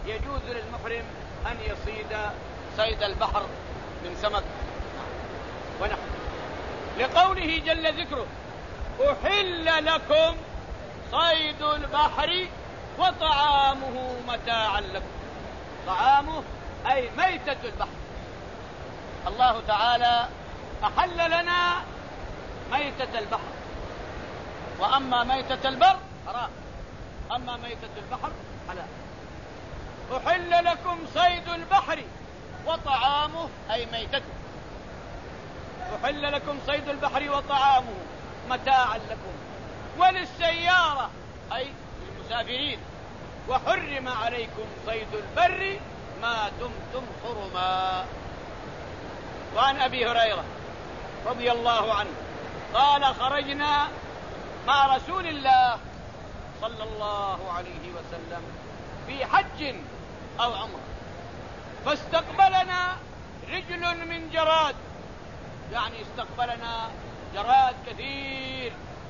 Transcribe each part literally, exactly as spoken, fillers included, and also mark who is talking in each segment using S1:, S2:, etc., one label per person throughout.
S1: يجوز للمحرم أن يصيد صيد البحر من سمك ونحو، لقوله جل ذكره: أحل لكم صيد البحر وطعامه متاعا لكم. طعامه أي ميتة البحر. الله تعالى أحل لنا ميتة البحر، وأما ميتة البر حرام، أما ميتة البحر حلال. أحل لكم صيد البحر وطعامه أي ميتته. أحل لكم صيد البحر وطعامه متاعا لكم وللسيارة أي للمسافرين، وحرم عليكم صيد البر ما دمتم حرما. وعن أبي هريرة رضي الله عنه قال: خرجنا مع رسول الله صلى الله عليه وسلم في حج أو عمرة، فاستقبلنا رجل من جراد، يعني استقبلنا جراد كثير،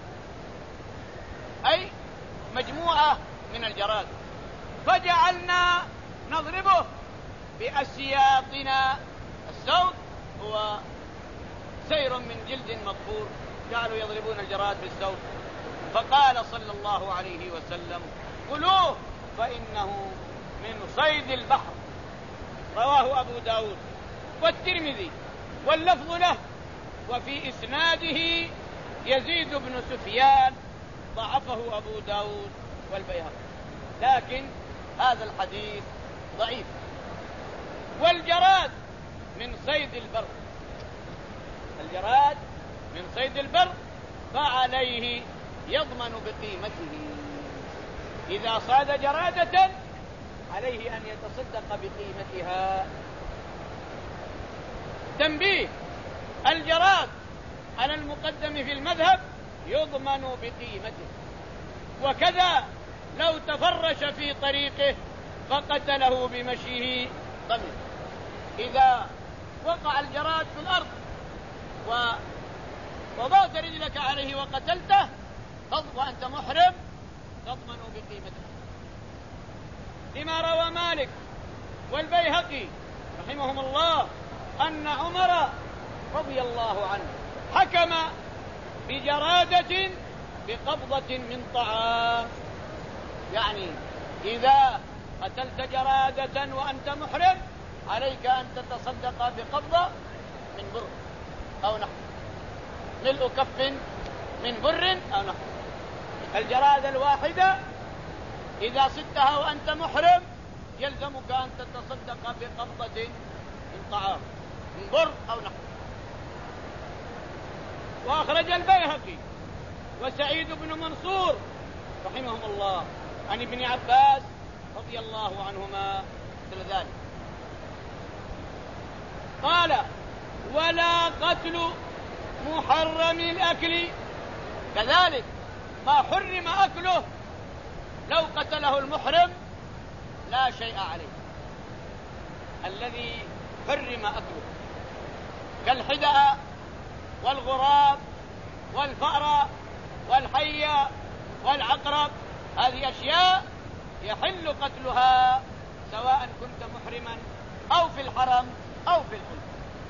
S1: أي مجموعة من الجراد، فجعلنا نضربه بأسياطنا. السوط هو سير من جلد مطفور، جعلوا يضربون الجراد بالسوط. فقال صلى الله عليه وسلم: كلوه فإنه من صيد البحر. رواه أبو داود والترمذي واللفظ له، وفي إسناده يزيد بن سفيان ضعفه أبو داود والبيهقي، لكن هذا الحديث ضعيف. والجراد من صيد البر، الجراد من صيد البر فعليه يضمن بقيمته. إذا صاد جرادة عليه أن يتصدق بقيمتها. تنبيه: الجراد على المقدم في المذهب يضمن بقيمته، وكذا لو تفرش في طريقه فقتله بمشيه ضمن. إذا وقع الجراد في الأرض ووضعت رجلك عليه وقتلته وأنت محرم تضمن بقيمته، لما روى مالك والبيهقي رحمهم الله أن عمر رضي الله عنه حكم بجرادة بقبضة من طعام، يعني إذا قتلت جرادة وأنت محرم عليك أن تتصدق بقبضة من بر أو نحو، ملء كف من بر أو نحو. الجرادة الواحدة إذا صدتها وأنت محرم يلزمك أن تتصدق بقبضة من طعام من بر أو نحو. وأخرج البيهقي وسعيد بن منصور رحمهم الله عن ابن عباس رضي الله عنهما مثل ذلك. قال: ولا قتل محرم الأكل، كذلك ما حرم أكله لو قتله المحرم لا شيء عليه. الذي حرم أكله كالحدأ والغراب والفأر والحية والعقرب، هذه أشياء يحل قتلها سواء كنت محرما أو في الحرم أو في الحل.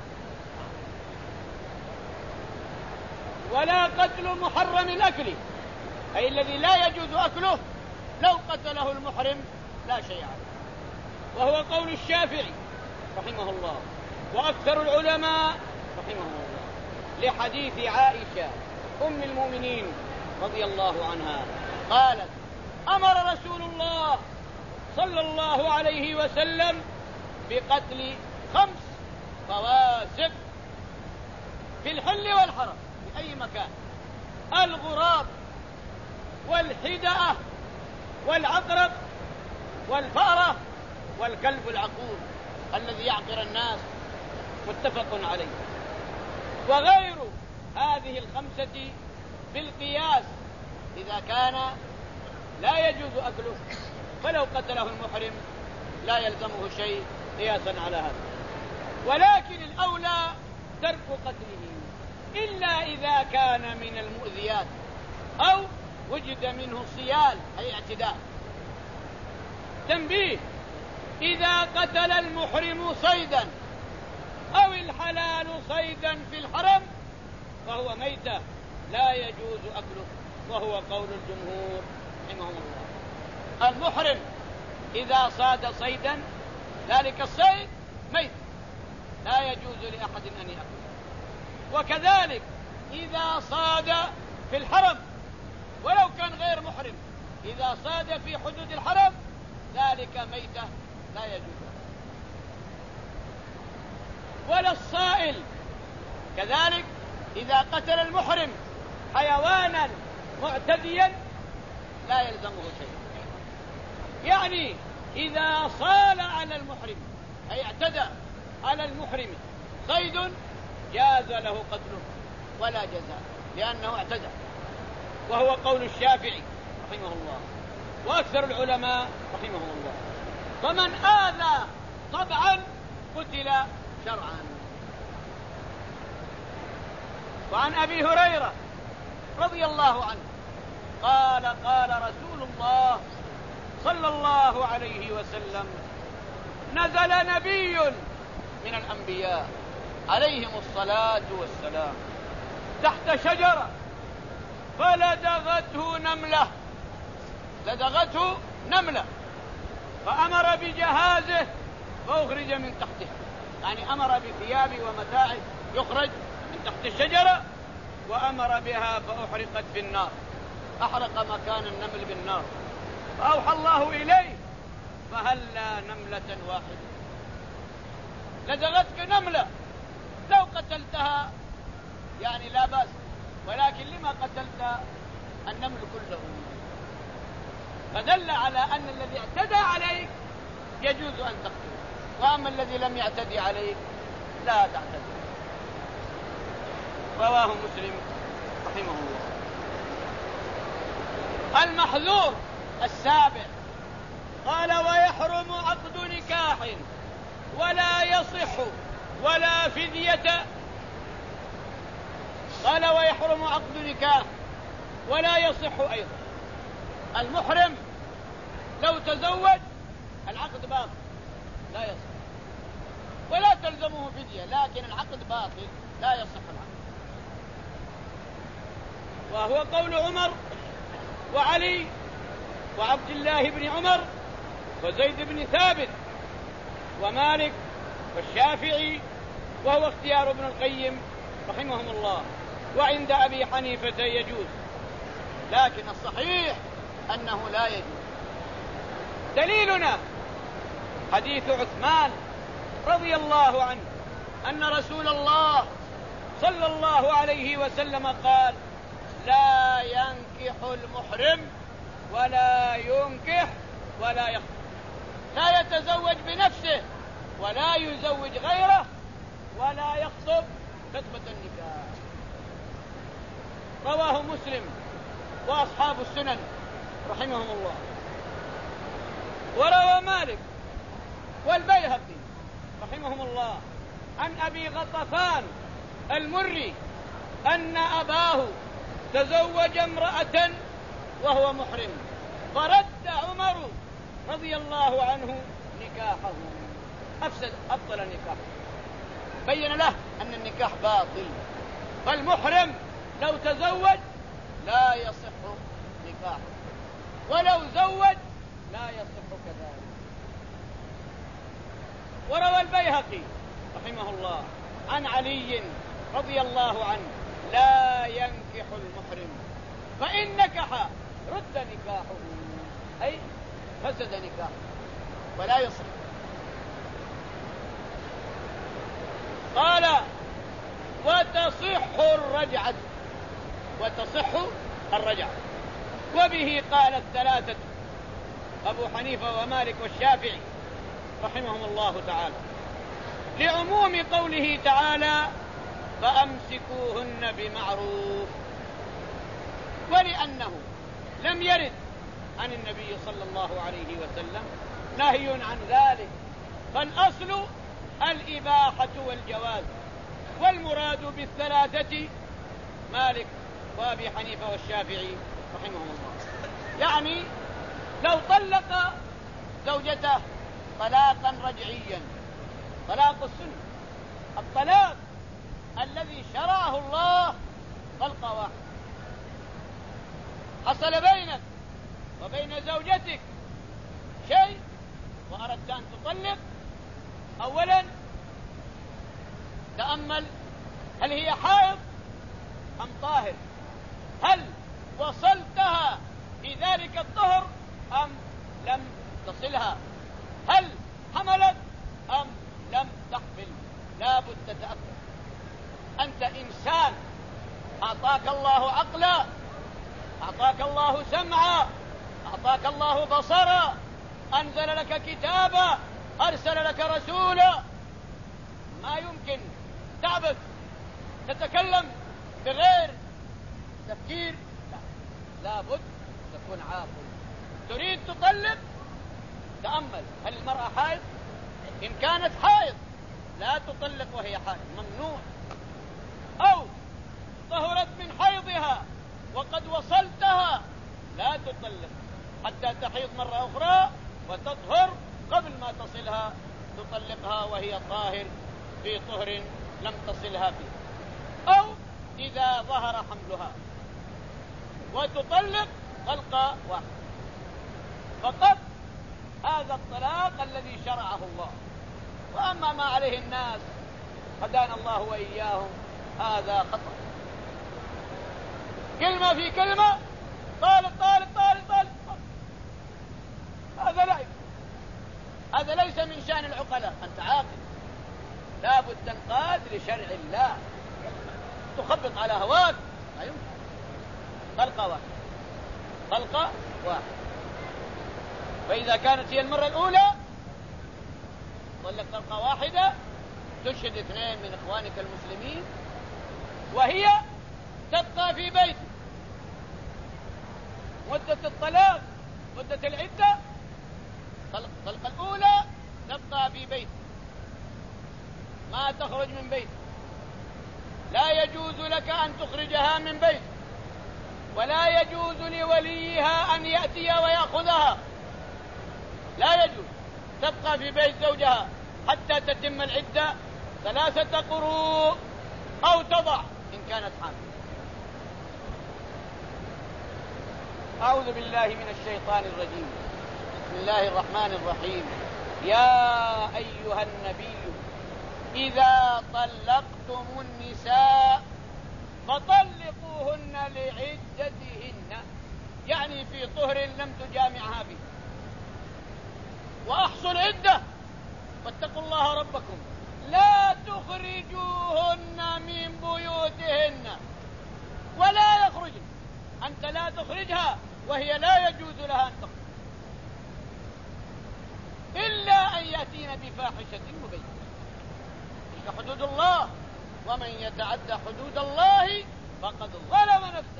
S1: ولا قتل محرم الأكل أي الذي لا يجوز أكله لو قتله المحرم لا شيء عليه، وهو قول الشافعي رحمه الله وأكثر العلماء رحمه الله، لحديث عائشة أم المؤمنين رضي الله عنها قالت: أمر رسول الله صلى الله عليه وسلم بقتل خمس فواسق في الحل والحرم في أي مكان: الغراب والحدأة والعقرب والفأرة والكلب العقور الذي يعقر الناس، متفق عليه. وغير هذه الخمسة بالقياس إذا كان لا يجوز أكله، فلو قتله المحرم لا يلزمه شيء قياسا على هذا. ولكن الأولى ترك قتله إلا إذا كان من المؤذيات أو وجد منه صيال أي اعتداء. تنبيه: إذا قتل المحرم صيدا أو الحلال صيدا في الحرم فهو ميتة لا يجوز أكله، وهو قول الجمهور رحمهم الله. المحرم إذا صاد صيدا ذلك الصيد ميت لا يجوز لأحد أن يأكله. وكذلك إذا صاد في الحرم ولو كان غير محرم، إذا صاد في حدود الحرم ذلك ميتة لا يجوز. ولا الصائل كذلك إذا قتل المحرم حيوانا معتديا لا يلزمه شيء. يعني إذا صال على المحرم أي اعتدى على المحرم صيد جاز له قتله ولا جزاء لأنه اعتدى، وهو قول الشافعي رحمه الله وأكثر العلماء رحمهم الله. فمن آذى طبعا قتل شرعا. وعن أبي هريرة رضي الله عنه قال قال رسول الله صلى الله عليه وسلم: نزل نبي من الأنبياء عليهم الصلاة والسلام تحت شجرة فلدغته نملة لدغته نملة فأمر بجهازه فأخرج من تحته، يعني أمر بثيابه ومتاعه يخرج من تحت الشجرة وأمر بها فأحرقت في النار، أحرق مكان النمل بالنار. فأوحى الله إليه: فهلا نملة واحدة لدغتك نملة لو قتلتها يعني لا بأس، ولكن لما قتلت النمل كله؟ فدل على أن الذي اعتدى عليك يجوز أن تقتله، وأما الذي لم يعتدي عليك لا تعتدي. رواه مسلم رحمه الله. المحذور السابع قال: ويحرم عقد نكاح ولا يصح ولا فدية. قال: ويحرم عقد نكاح ولا يصح أيضا. المحرم لو تزوج العقد باطل لا يصح، ولا تلزمه فدية، لكن العقد باطل لا يصح العقد. وهو قول عمر وعلي وعبد الله بن عمر وزيد بن ثابت ومالك والشافعي، وهو اختيار ابن القيم رحمهم الله. وعند أبي حنيفة يجوز، لكن الصحيح أنه لا يجوز. دليلنا حديث عثمان رضي الله عنه أن رسول الله صلى الله عليه وسلم قال: لا ينكح المحرم ولا ينكح ولا يخطب، لا يتزوج بنفسه ولا يزوج غيره ولا يخطب خطبة النكاح. رواه مسلم وأصحاب السنن رحمهم الله. وروى مالك والبيهقي رحمهم الله عن أبي غطفان المري أن أباه تزوج امرأة وهو محرم فرد عمر رضي الله عنه نكاحه، أفسد أبطل نكاحه، بين له أن النكاح باطل. فالمحرم لو تزوج لا يصح نكاحه، ولو زوج لا يصح كذلك. وروى البيهقي رحمه الله عن علي رضي الله عنه: لا ينكح المحرم، فإن نكح رد نكاحه، أي فسد نكاحه ولا يصح. قال: وتصح الرجعة وتصح الرجعة. وبه قال الثلاثة أبو حنيفة ومالك والشافعي رحمهم الله تعالى، لعموم قوله تعالى: فأمسكوهن بمعروف، ولأنه لم يرد عن النبي صلى الله عليه وسلم نهي عن ذلك، فالأصل الإباحة والجواز، والمراد بالثلاثة مالك وأبي حنيفة والشافعي رحمهم الله. يعني لو طلق زوجته طلاقا رجعيا. طلاق السنة، الطلاق الذي شرعه الله طلقة واحدة. حصل بينك وبين زوجتك شيء وأردت أن تطلق، أولا تأمل هل هي حائض أم طاهر، هل وصلتها في ذلك الطهر أم لم تصلها، هل حملت أم لم تحمل. لا بد تتأكد. أنت إنسان، أعطاك الله عقلا، أعطاك الله سمعا، أعطاك الله بصرا، أنزل لك كتابا، أرسل لك رسولا. ما يمكن تعبث تتكلم بغير تفكير. لا، لابد تكون عاقل. تريد تطلق، تأمل هل المرأة حائض. إن كانت حائض لا تطلق وهي حائض، ممنوع. أو طهرت من حيضها وقد وصلتها، لا تطلق حتى تحيض مرة أخرى وتطهر قبل ما تصلها، تطلقها وهي طاهر في طهر لم تصلها فيه. أو إذا ظهر حملها وتطلق طلقة واحدة فقط. هذا الطلاق الذي شرعه الله. وأما ما عليه الناس هدانا الله وإياهم هذا خطأ. كلمة في كلمة، طالق طالق طالق طالق، هذا لا، هذا ليس من شأن العقلاء. أنت عاقل، لابد تنقاد لشرع الله. تخبط على هواك لا يمكن. طلقة واحدة، طلقة واحدة. فإذا كانت هي المرة الأولى طلق طلقة واحدة، تشهد اثنين من إخوانك المسلمين وهي تبقى في بيتك. مدة الطلاق، مدة العدة، الطلقة الأولى تبقى في بيتك، ما تخرج من بيتك. لا يجوز لك أن تخرجها من بيتك، ولا يجوز لوليها أن يأتي ويأخذها. لا يجوز. تبقى في بيت زوجها حتى تتم العدة ثلاثة قروء أو تضع إن كانت حامل. أعوذ بالله من الشيطان الرجيم. بسم الله الرحمن الرحيم. يا أيها النبي إذا طلقتم النساء فطلقوهن لعدتهن، يعني في طهر لم تجامعها به، وأحصوا العدة واتقوا الله ربكم لا تخرجوهن من بيوتهن ولا يخرجن. أنت لا تخرجها وهي لا يجوز لها أن تخرج إلا أن يأتين بفاحشة مبينة. تلك حدود الله، ومن يتعدى حدود الله فقد ظلم نفسه.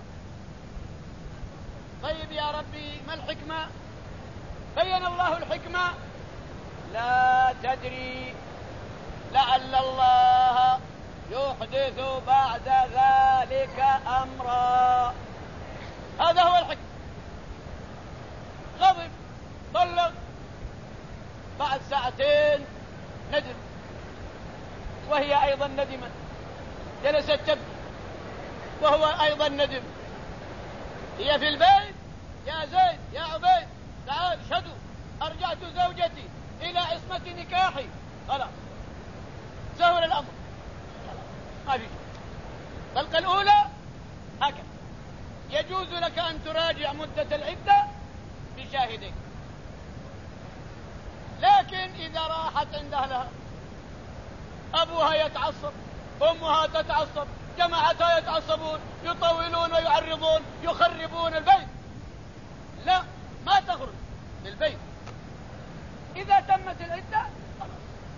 S1: طيب يا ربي ما الحكمة؟ بين الله الحكمة. لا تدري لعل الله يحدث بعد ذلك أمرا. هذا هو الحكم. غضب، طلق، بعد ساعتين ندم، وهي أيضا ندمت، جلست تبكي وهو أيضا ندم. هي في البيت، يا زيد يا عبيد تعال شهدوا أرجعت زوجتي إلى عصمة نكاحي، خلاص سهل الأمر، ما في شيء. الطلقة الأولى هكذا. يجوز لك أن تراجع مدة العدة بشاهدين، لكن إذا راحت عند أهلها، أبوها يتعصب، أمها تتعصب، جماعتها يتعصبون، يطولون ويعرضون، يخربون البيت، لا، ما تخرج للبيت. إذا تمت العدة خلاص.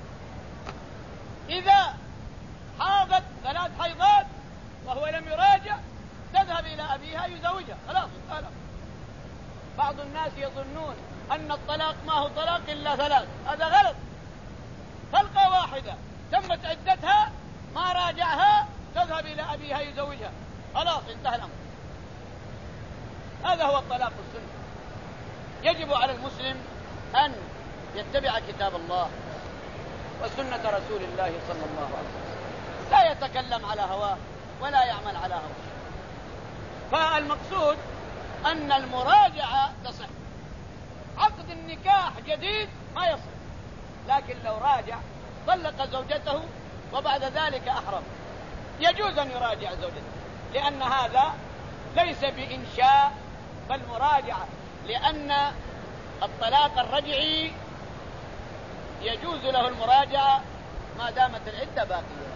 S1: إذا حاضت ثلاث حيضات وهو لم يراجع تذهب إلى أبيها يزوجها، خلاص انتهى. بعض الناس يظنون أن الطلاق ما هو طلاق إلا ثلاث، هذا غلط. طلقة واحدة تمت عدتها ما راجعها تذهب إلى أبيها يزوجها، خلاص انتهى الأمر. هذا هو الطلاق السني. يجب على المسلم أن يتبع كتاب الله وسنة رسول الله صلى الله عليه وسلم، لا يتكلم على هواه ولا يعمل على هواه. فالمقصود أن المراجعة تصح. عقد النكاح جديد ما يصح، لكن لو راجع طلق زوجته وبعد ذلك أحرم يجوز أن يراجع زوجته، لأن هذا ليس بإنشاء بل مراجعة، لأن الطلاق الرجعي يجوز له المراجعة ما دامت العدة باقية.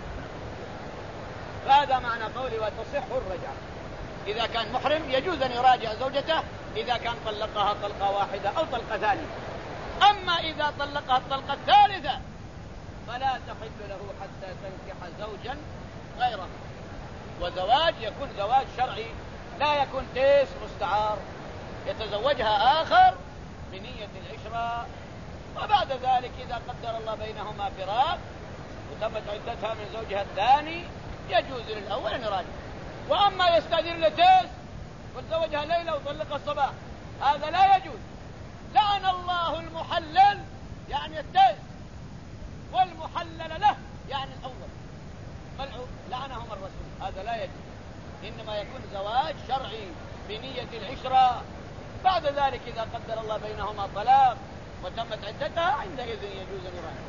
S1: هذا معنى قولي وتصح الرجعة. إذا كان محرم يجوز أن يراجع زوجته إذا كان طلقها طلقة واحدة أو طلقة ثانية. أما إذا طلقها الطلقة الثالثة فلا تحل له حتى تنكح زوجا غيره. وزواج يكون زواج شرعي، لا يكون تيس مستعار يتزوجها آخر بنية العشرة، وبعد ذلك إذا قدر الله بينهما فراق وتمت عدتها من زوجها الثاني يجوز للأول أن يراجع. وأما يستأذن لتيس وتزوجها ليلة وطلقها الصباح هذا لا يجوز. لعن الله المحلل يعني التيس، والمحلل له يعني الأول، لعنهم الرسول. هذا لا يجوز، إنما يكون زواج شرعي بنية العشرة. بعد ذلك إذا قدر الله بينهما طلاق وتمت عدتها عندئذ يجوز أن يراجع.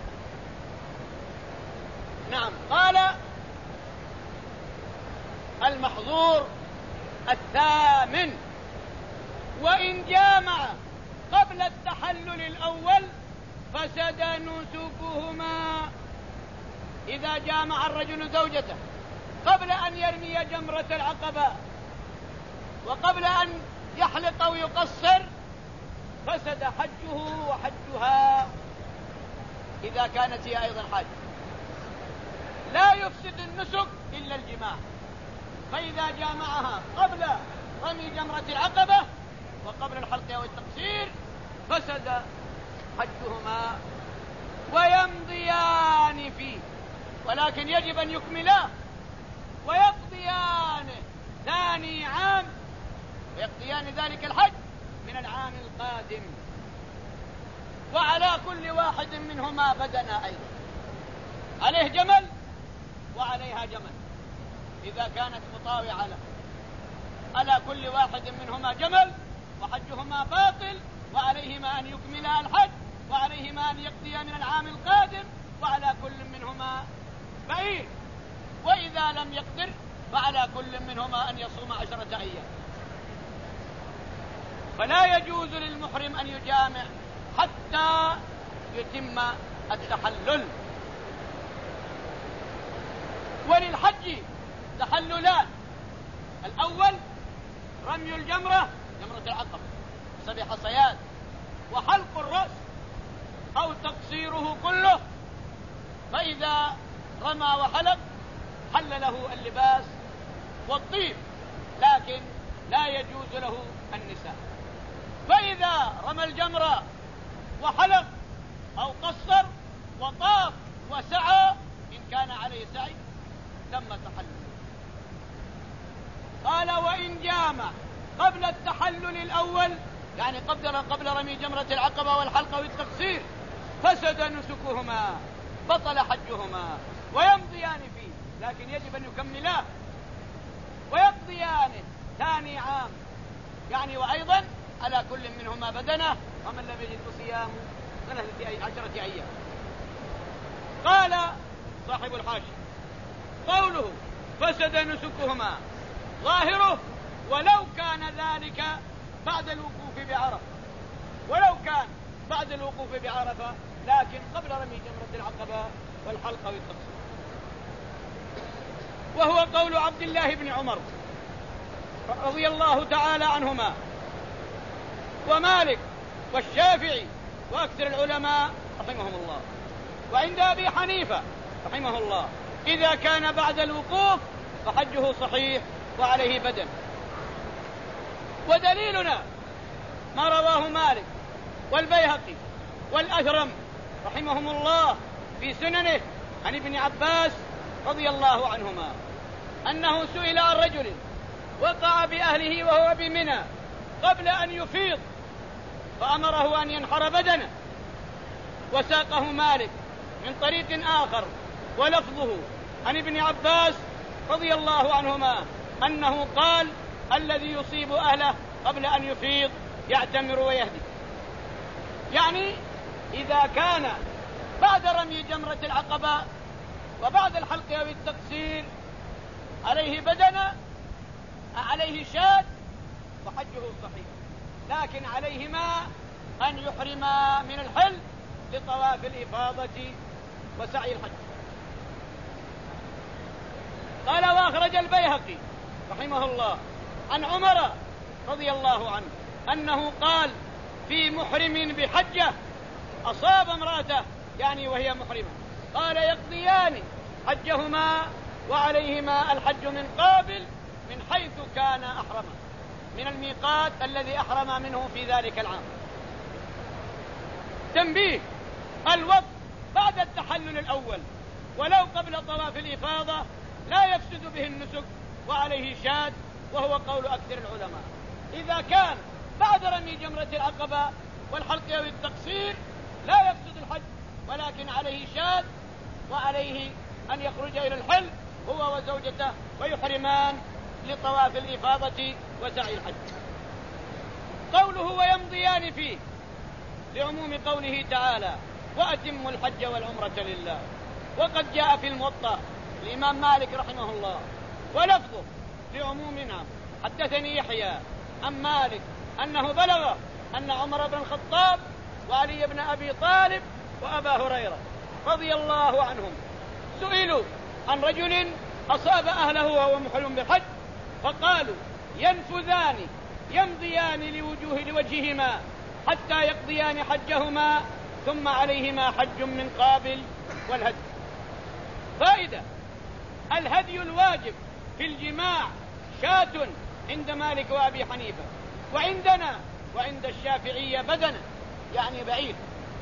S1: نعم. قال المحظور الثامن: وإن جامع قبل التحلل الأول فسد نسكهما. إذا جامع الرجل زوجته قبل أن يرمي جمرة العقبة وقبل أن يحلق أو يقصر فسد حجه وحجها إذا كانت هي أيضا حاج. لا يفسد النسك إلا الجماع، فإذا جامعها قبل رمي جمرة العقبة وقبل الحلق أو التقصير فسد حجهما ويمضيان فيه، ولكن يجب أن يكملا ويقضيان ثاني عام، ويقضيان ذلك الحج من العام القادم. وعلى كل واحد منهما بدنة أيضا، عليه جمل وعليها جمل إذا كانت مطاوعة له. على كل واحد منهما جمل وحجهما باطل، وعليهما أن يكملا الحج، وعليهما أن يقضيا من العام القادم، وعلى كل منهما بعير، وإذا لم يقدر فعلى كل منهما أن يصوم عشرة أيام. فلا يجوز للمحرم أن يجامع حتى يتم التحلل. وللحج تحللان: الأول رمي الجمرة جمرة العقبة سبع حصيات وحلق الرأس أو تقصيره كله، فإذا رمى وحلق حل له اللباس والطيب، لكن لا يجوز له النساء. فإذا رمى الجمرة وحلق أو قصر وطاف وسعى إن كان عليه سعي تم تحلل. قال: وإن جامع قبل التحلل الأول، يعني قبل قبل رمي جمرة العقبة والحلق والتقصير، فسد نسكهما، بطل حجهما، ويمضيان فيه، لكن يجب أن يكملاه ويقضيان ثاني عام، يعني وأيضا على كل منهما بدنة، ومن لم يجد فصيام ثلاثة عشرة أيام. قال صاحب الحاشية: قوله فسد نسكهما ظاهره ولو كان ذلك بعد الوقوف بعرفة، ولو كان بعد الوقوف بعرفة لكن قبل رمي جمرة العقبة والحلق والتقصير. وهو قول عبد الله بن عمر رضي الله تعالى عنهما ومالك والشافعي وأكثر العلماء رحمهم الله، وعند أبي حنيفة رحمه الله إذا كان بعد الوقوف فحجه صحيح وعليه بدن. ودليلنا ما رواه مالك والبيهقي والأثرم رحمهم الله في سننه عن ابن عباس رضي الله عنهما أنه سئل عن رجل وقع بأهله وهو بمنى قبل أن يفيض، فأمره أن ينحر بدنه وساقه مالك من طريق آخر ولفظه عن ابن عباس رضي الله عنهما أنه قال: الذي يصيب أهله قبل أن يفيض يعتمر ويهدي. يعني إذا كان بعد رمي جمرة العقبة وبعد الحلق أو التقصير عليه بدنة، عليه شاة، وحجه صحيح، لكن عليهما أن يحرما من الحل لطواف الإفاضة وسعي الحج. قال: وأخرج البيهقي رحمه الله عن عمر رضي الله عنه أنه قال في محرم بحجة أصاب امرأته، يعني وهي محرمة، قال: يقضيان حجهما وعليهما الحج من قابل من حيث كان أحرما، من الميقات الذي أحرم منه في ذلك العام. تنبيه: الوقت بعد التحلل الأول ولو قبل طواف الإفاضة لا يفسد به النسك وعليه شاد، وهو قول أكثر العلماء. إذا كان بعد رمي جمرة العقبة والحلق أو التقصير لا يفسد الحج، ولكن عليه شاد، وعليه أن يخرج إلى الحل هو وزوجته ويحرمان لطواف الإفاضة وسعي الحج. قوله ويمضيان فيه لعموم قوله تعالى: وأتموا الحج والعمرة لله. وقد جاء في الموطأ الإمام مالك رحمه الله ولفظه لعموم. نعم، حدثني يحيى عن مالك أنه بلغ أن عمر بن الخطاب وعلي بن أبي طالب وأبا هريرة رضي الله عنهم سئلوا عن رجل أصاب أهله وهو محرم بالحج، فقالوا: ينفذان يمضيان لوجوه لوجههما حتى يقضيان حجهما ثم عليهما حج من قابل والهدي. فائدة: الهدي الواجب في الجماع شاة عند مالك وأبي حنيفة، وعندنا وعند الشافعية بدنة، يعني بعيد.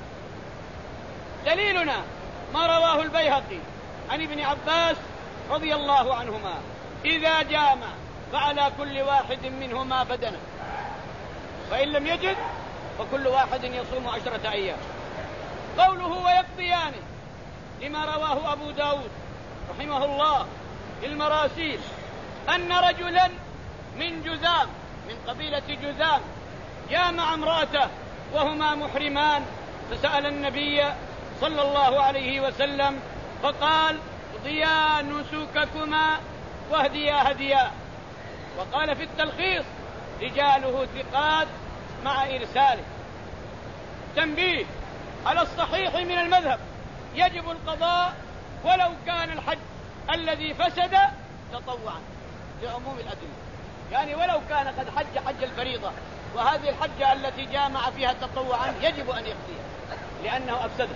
S1: دليلنا ما رواه البيهقي عن ابن عباس رضي الله عنهما: إذا جامع فعلى كل واحد منهما بدنة، فإن لم يجد فكل واحد يصوم عشرة أيام. قوله ويقضيان لما رواه أبو داود رحمه الله في المراسيل أن رجلا من جذام من قبيلة جذام جامع امرأته وهما محرمان، فسأل النبي صلى الله عليه وسلم فقال: اقضيا نسككما واهديا هديا. وقال في التلخيص: رجاله ثقات مع إرساله. تنبيه: على الصحيح من المذهب يجب القضاء ولو كان الحج الذي فسد تطوعا لعموم الأدلة، يعني ولو كان قد حج حج الفريضة وهذه الحجة التي جامع فيها تطوعا يجب أن يقضيها لأنه أفسده.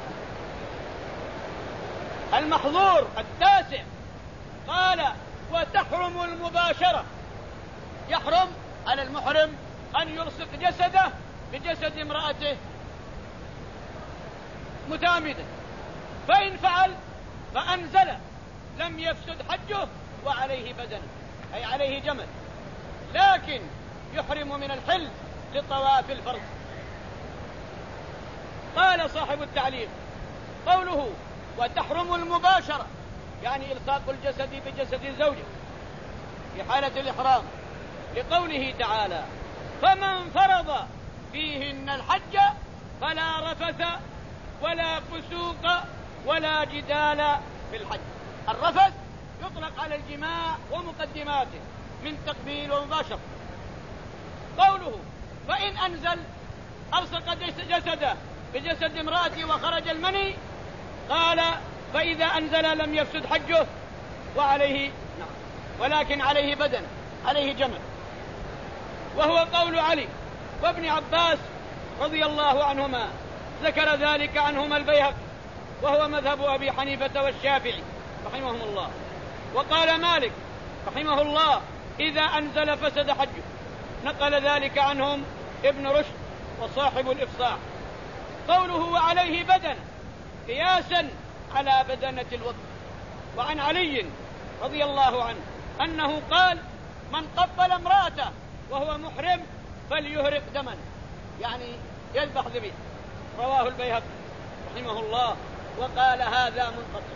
S1: المحظور التاسع قال: وتحرم المباشرة. يحرم على المحرم أن يلصق جسده بجسد امرأته متعمدا، فإن فعل فأنزل لم يفسد حجه وعليه بدنه، أي عليه جمل، لكن يحرم من الحل لطواف الفرض. قال صاحب التعليق: قوله وتحرم المباشرة يعني إلصاق الجسد بجسد الزوجة في حالة الإحرام، لقوله تعالى: فمن فرض فيهن الحج فلا رفث ولا فسوق ولا جدال في الحج. الرفث يطلق على الجماع ومقدماته من تقبيل ومباشرة. قوله فإن أنزل ألصق جسده بجسد امرأته وخرج المني، قال: فإذا أنزل لم يفسد حجه وعليه نعم ولكن عليه بدن، عليه جمل، وهو قول علي وابن عباس رضي الله عنهما. ذكر ذلك عنهما البيهقي وهو مذهب أبي حنيفة والشافعي رحمهم الله. وقال مالك رحمه الله: إذا أنزل فسد حجه. نقل ذلك عنهم ابن رشد وصاحب الإفصاح. قوله وعليه بدن قياسا على بدنة الوضع. وعن علي رضي الله عنه أنه قال: من قبل امرأته وهو محرم فليهرق دما، يعني يذبح ذبيح. رواه البيهقي. رحمه الله وقال هذا منقطع.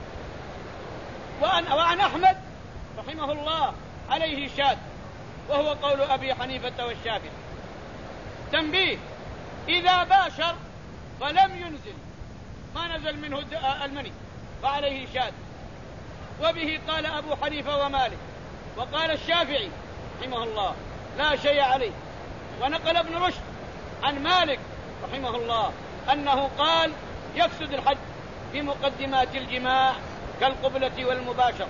S1: وعن, وعن أحمد رحمه الله عليه شاذ، وهو قول أبي حنيفة والشافعي. تنبيه: إذا باشر فلم ينزل، ما نزل منه المني، فعليه شاذ. وبه قال أبو حنيفة ومالك، وقال الشافعي رحمه الله لا شيء عليه. ونقل ابن رشد عن مالك رحمه الله أنه قال يفسد الحج بمقدمات الجماع كالقبلة والمباشرة.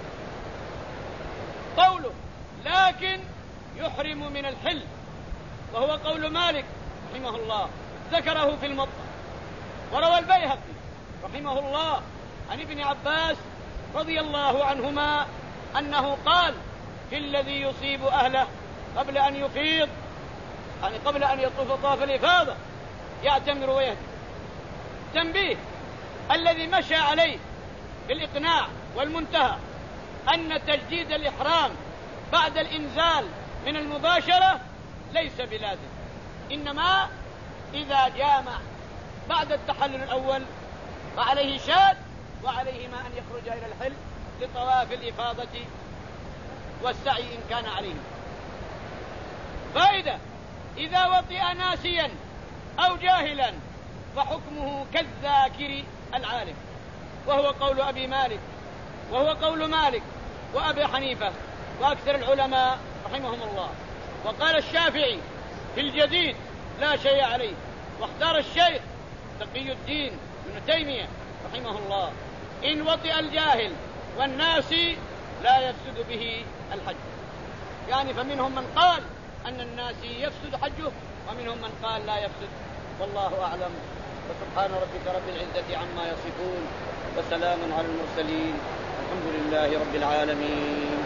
S1: قوله لكن يحرم من الحل، وهو قول مالك رحمه الله، ذكره في الموطأ. وروى البيهقي رحمه الله عن ابن عباس رضي الله عنهما أنه قال في الذي يصيب أهله قبل أن يفيض، يعني قبل أن يطوف طواف الإفاضة، يعتمر ويهدي. تنبيه: الذي مشى عليه بالإقناع والمنتهى أن تجديد الإحرام بعد الإنزال من المباشرة ليس بلازم، إنما إذا جامع بعد التحلل الأول فعليه شاذ، وعليه ما أن يخرج إلى الحل لطواف الإفاضة والسعي إن كان عليه. فائدة: إذا وطئ ناسيا أو جاهلا فحكمه كالذاكر العالم، وهو قول أبي مالك، وهو قول مالك وأبي حنيفة وأكثر العلماء رحمهم الله. وقال الشافعي في الجديد لا شيء عليه. واختار الشيخ تقي الدين ابن تيمية رحمه الله إن وطئ الجاهل والناسي لا يفسد به الحج. يعني فمنهم من قال أن الناسي يفسد حجه، ومنهم من قال لا يفسد، والله أعلم. وسبحان ربك رب العزة عما يصفون، وسلام على المرسلين، الحمد لله رب العالمين.